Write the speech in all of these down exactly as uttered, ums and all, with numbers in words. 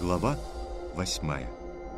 Глава восьмая.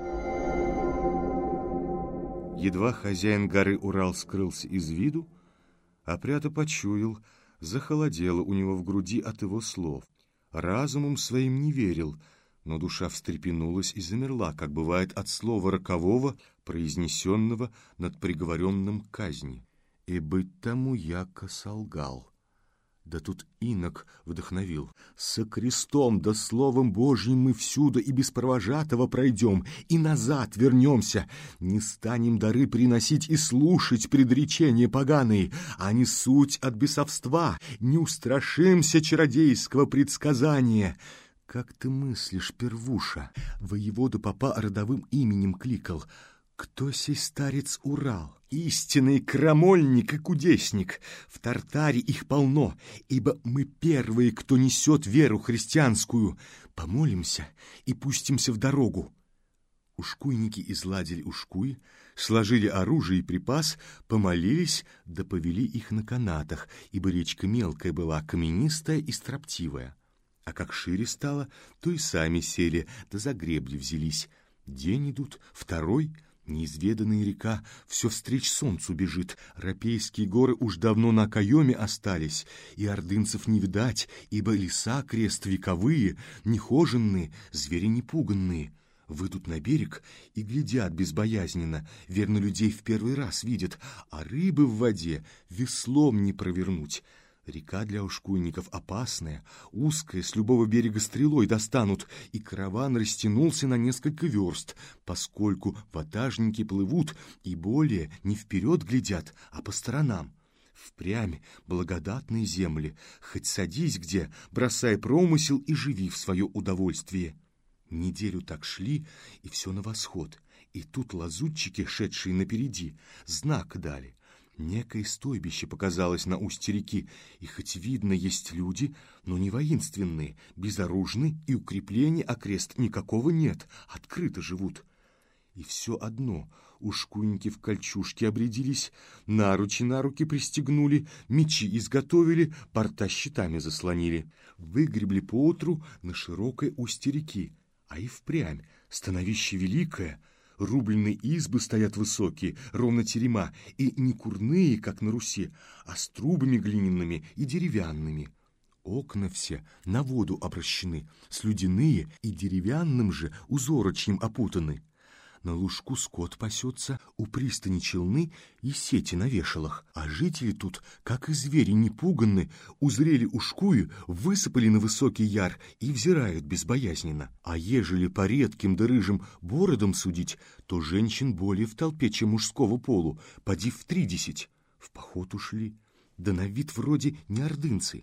Едва хозяин горы Урал скрылся из виду, Апрята почуял, захолодело у него в груди от его слов. Разумом своим не верил, но душа встрепенулась и замерла, как бывает от слова рокового, произнесенного над приговоренным к казни. «И быть тому, яко солгал». Да тут инок вдохновил. «Со крестом да словом Божьим мы всюду и без провожатого пройдем, и назад вернемся. Не станем дары приносить и слушать предречения поганые, а не суть от бесовства, не устрашимся чародейского предсказания». «Как ты мыслишь, первуша?» Воевода попа родовым именем кликал. «Кто сей старец Урал?» «Истинный крамольник и кудесник. В Тартаре их полно, ибо мы первые, кто несет веру христианскую. Помолимся и пустимся в дорогу». Ушкуйники изладили ушкуй, сложили оружие и припас, помолились, да повели их на канатах, ибо речка мелкая была, каменистая и строптивая. А как шире стало, то и сами сели, да за гребли взялись. День идут, второй — неизведанная река все встреч солнцу бежит. Рапейские горы уж давно на окоеме остались, и ордынцев не видать, ибо леса крест вековые, нехоженные, звери непуганные. Выйдут на берег и глядят безбоязненно, верно, людей в первый раз видят, а рыбы в воде веслом не провернуть. Река для ушкуйников опасная, узкая, с любого берега стрелой достанут, и караван растянулся на несколько верст, поскольку ватажники плывут и более не вперед глядят, а по сторонам. Впрямь благодатные земли, хоть садись где, бросай промысел и живи в свое удовольствие. Неделю так шли, и все на восход, и тут лазутчики, шедшие напереди, знак дали. Некое стойбище показалось на устье реки, и хоть видно есть люди, но не воинственные, безоружны, и укреплений окрест никакого нет, открыто живут. И все одно ушкуйники в кольчужке обрядились, наручи на руки пристегнули, мечи изготовили, порта щитами заслонили, выгребли поутру на широкое устье реки, а и впрямь становище великое. Рубленные избы стоят высокие, ровно терема, и не курные, как на Руси, а с трубами глиняными и деревянными. Окна все на воду обращены, слюдяные и деревянным же узорочьем опутаны. На лужку скот пасется, у пристани челны и сети на вешалах, а жители тут, как и звери непуганны, узрели ушкую, высыпали на высокий яр и взирают безбоязненно. А ежели по редким да рыжим бородам судить, то женщин более в толпе, чем мужского полу, поди в тридесять. В поход ушли, да на вид вроде не ордынцы.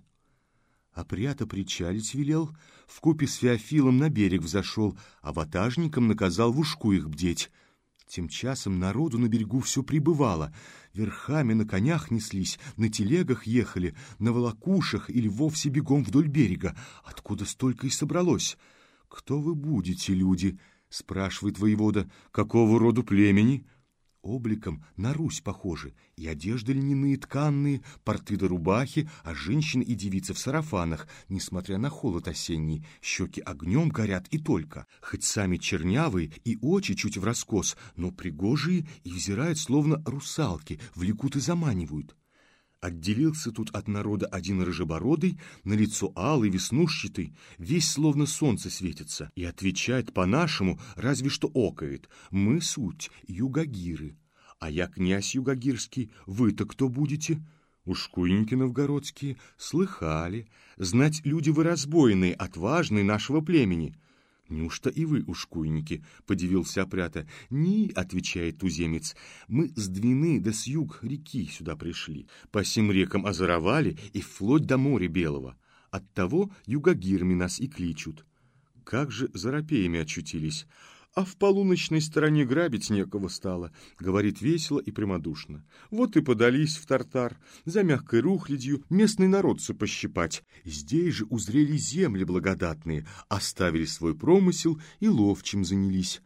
Апрята причалить велел, вкупе с Феофилом на берег взошел, а ватажникам наказал в ушку их бдеть. Тем часом народу на берегу все прибывало, верхами на конях неслись, на телегах ехали, на волокушах или вовсе бегом вдоль берега. Откуда столько и собралось? «Кто вы будете, люди?» — спрашивает воевода. «Какого роду племени?» Обликом на Русь похожи, и одежды льняные тканные, порты да рубахи, а женщины и девицы в сарафанах, несмотря на холод осенний, щеки огнем горят и только, хоть сами чернявые и очи чуть враскос, но пригожие и взирают, словно русалки, влекут и заманивают. Отделился тут от народа один рыжебородый, на лицо алый, веснушчатый, весь словно солнце светится, и отвечает по-нашему, разве что окает: «Мы суть югагиры». «А я князь югагирский, вы-то кто будете?» «Ушкуйники новгородские, слыхали, знать люди вы разбойные, отважные нашего племени». «Неужто и вы ушкуйники?» — подивился Апрята. «Не», — отвечает туземец, — «мы с Двины да с юг реки сюда пришли, по сим рекам озоровали и вплоть до моря белого. Оттого югагирами нас и кличут». «Как же за рапеями очутились?» «А в полуночной стороне грабить некого стало», — говорит весело и прямодушно. «Вот и подались в Тартар, за мягкой рухлядью местный народцы пощипать. Здесь же узрели земли благодатные, оставили свой промысел и ловчим занялись.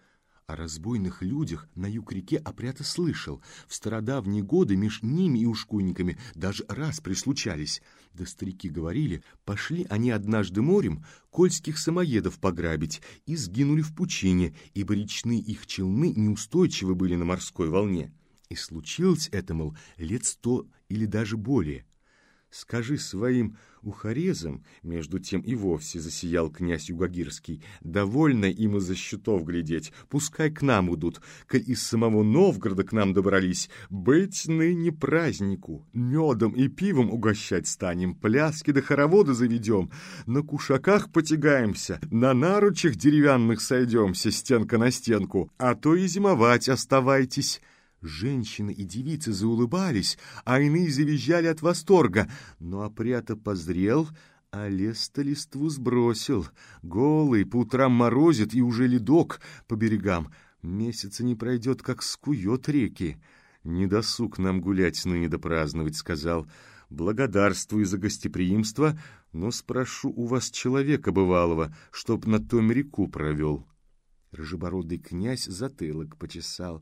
О разбойных людях на юг-реке опрята слышал. В стародавние годы меж ними и ушкуйниками даже раз прислучались. Да старики говорили, пошли они однажды морем кольских самоедов пограбить и сгинули в пучине, ибо речные их челны неустойчивы были на морской волне. И случилось это, мол, лет сто или даже более. Скажи своим ухарезам, между тем и вовсе засиял князь Югагирский, довольно им из-за счетов глядеть, пускай к нам идут, коль из самого Новгорода к нам добрались, быть ныне празднику, медом и пивом угощать станем, пляски да хороводы заведем, на кушаках потягаемся, на наручах деревянных сойдемся стенка на стенку, а то и зимовать оставайтесь». Женщины и девицы заулыбались, а иные завизжали от восторга. Но опрята позрел, а лес-то листву сбросил. Голый, по утрам морозит, и уже ледок по берегам. Месяца не пройдет, как скует реки. «Не досуг нам гулять ныне да праздновать», — сказал. «Благодарствую за гостеприимство, но спрошу у вас человека бывалого, чтоб на том реку провел». Рыжебородый князь затылок почесал.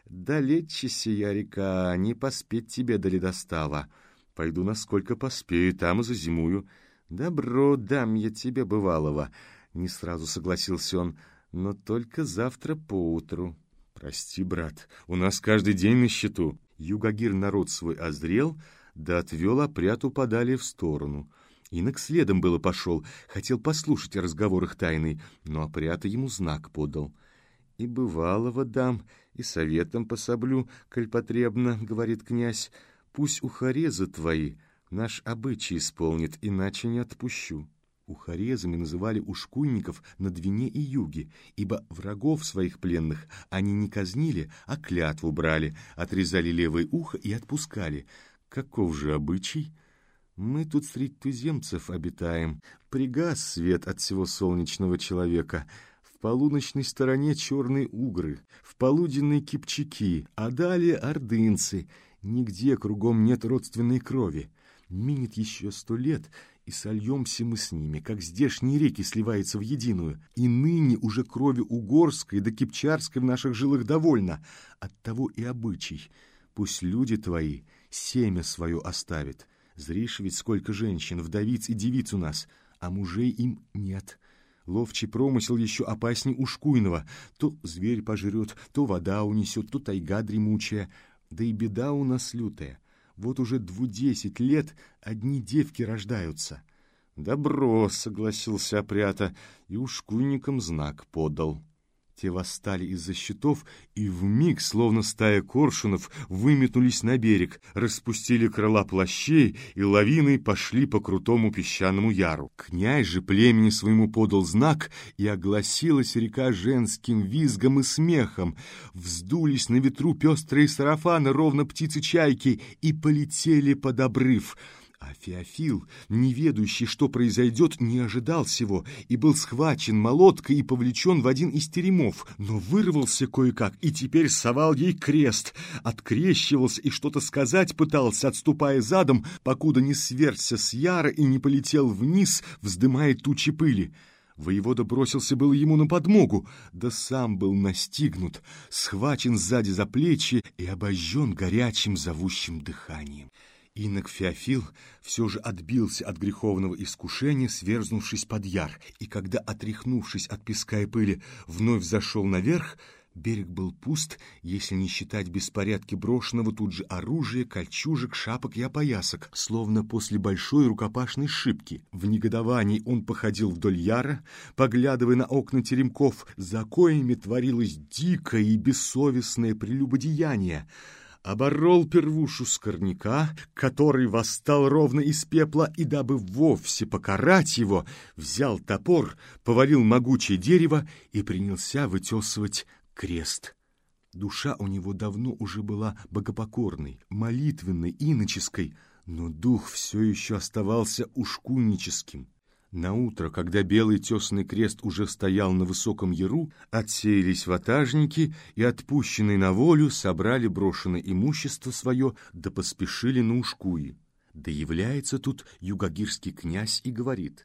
«Далече сия река, не поспеть тебе до ледостава. Пойду, насколько поспею, там и зазимую». «Добро, дам я тебе бывалого», — не сразу согласился он, — «но только завтра поутру». «Прости, брат, у нас каждый день на счету». Югагир народ свой озрел, да отвел опряту подали в сторону. Инок следом было пошел, хотел послушать о разговорах тайный, но опрята ему знак подал. «И бывалого дам, и советом пособлю, коль потребно, — говорит князь, — пусть ухарезы твои наш обычай исполнит, иначе не отпущу». Ухарезами называли ушкуйников на Двине и Юге, ибо врагов своих пленных они не казнили, а клятву брали, отрезали левое ухо и отпускали. Каков же обычай? Мы тут среди туземцев обитаем, пригас свет от всего солнечного человека. В полуночной стороне черные угры, в полуденные кипчаки, а далее ордынцы. Нигде кругом нет родственной крови. Минет еще сто лет, и сольемся мы с ними, как здешние реки сливаются в единую. И ныне уже крови угорской да кипчарской в наших жилах довольно. Оттого и обычай. Пусть люди твои семя свое оставят. Зришь ведь, сколько женщин, вдовиц и девиц у нас, а мужей им нет». Ловчий промысел еще опасней ушкуйного. То зверь пожрет, то вода унесет, то тайга дремучая. Да и беда у нас лютая. Вот уже двудесять лет одни девки рождаются. «Добро», — согласился опрята, и ушкуйникам знак подал. Те восстали из-за щитов и вмиг, словно стая коршунов, выметнулись на берег, распустили крыла плащей и лавиной пошли по крутому песчаному яру. Князь же племени своему подал знак, и огласилась река женским визгом и смехом. Вздулись на ветру пестрые сарафаны, ровно птицы-чайки, и полетели под обрыв. А Феофил, не ведающий, что произойдет, не ожидал сего и был схвачен молоткой и повлечен в один из теремов, но вырвался кое-как и теперь совал ей крест, открещивался и что-то сказать пытался, отступая задом, покуда не свергся с яра и не полетел вниз, вздымая тучи пыли. Воевода бросился было ему на подмогу, да сам был настигнут, схвачен сзади за плечи и обожжен горячим зовущим дыханием. Инок Феофил все же отбился от греховного искушения, сверзнувшись под яр, и когда, отряхнувшись от песка и пыли, вновь зашел наверх, берег был пуст, если не считать беспорядки брошенного тут же оружия, кольчужек, шапок и опоясок, словно после большой рукопашной шибки. В негодовании он походил вдоль яра, поглядывая на окна теремков, за коями творилось дикое и бессовестное прелюбодеяние. Оборол первушу скорняка, который восстал ровно из пепла, и, дабы вовсе покарать его, взял топор, повалил могучее дерево и принялся вытесывать крест. Душа у него давно уже была богопокорной, молитвенной, иноческой, но дух все еще оставался ушкуйническим. Наутро, когда белый тесный крест уже стоял на высоком яру, отсеялись ватажники и, отпущенные на волю, собрали брошенное имущество свое, да поспешили на Ушкуи. Да является тут югагирский князь и говорит: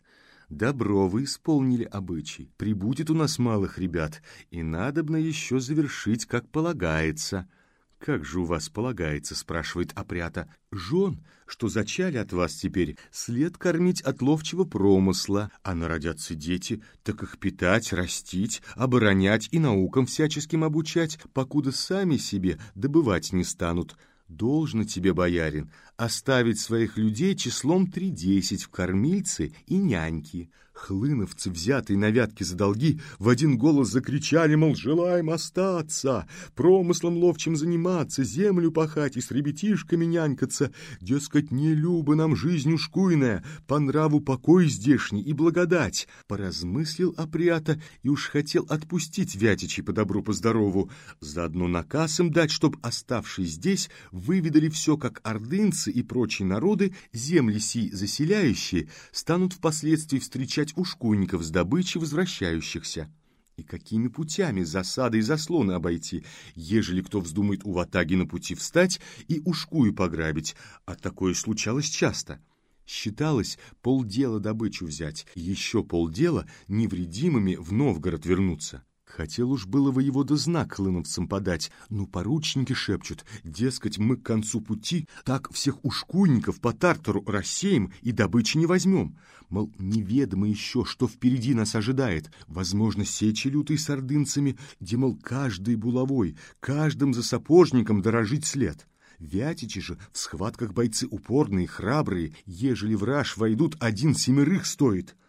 Добро вы исполнили обычай. Прибудет у нас малых ребят, и надобно еще завершить, как полагается». «Как же у вас полагается?» — спрашивает опрята. «Жен, что зачали от вас теперь, след кормить от ловчего промысла, а народятся дети, так их питать, растить, оборонять и наукам всяческим обучать, покуда сами себе добывать не станут. Должно тебе, боярин, оставить своих людей числом три десять в кормильцы и няньки». Хлыновцы, взятые на вятки за долги, в один голос закричали, мол, желаем остаться, промыслом ловчим заниматься, землю пахать и с ребятишками нянькаться. Дескать, не любо нам жизнь ушкуйная, по нраву покой здешний и благодать. Поразмыслил опрята и уж хотел отпустить вятичей по добру по здорову, заодно наказ им дать, чтоб, оставшись здесь, выведали все, как ордынцы и прочие народы, земли сии заселяющие, станут впоследствии встречать ушкуйников с добычей возвращающихся. И какими путями засады и заслоны обойти, ежели кто вздумает у ватаги на пути встать и ушкую пограбить, а такое случалось часто. Считалось полдела добычу взять, еще полдела невредимыми в Новгород вернуться. Хотел уж было воевода знак хлыновцам подать, но поручники шепчут, дескать, мы к концу пути так всех ушкуйников по Тартару рассеем и добычи не возьмем. Мол, неведомо еще, что впереди нас ожидает. Возможно, сечи лютой с ордынцами, где, мол, каждый булавой, каждым за сапожником дорожить след. Вятичи же в схватках бойцы упорные, храбрые, ежели враж войдут, один семерых стоит.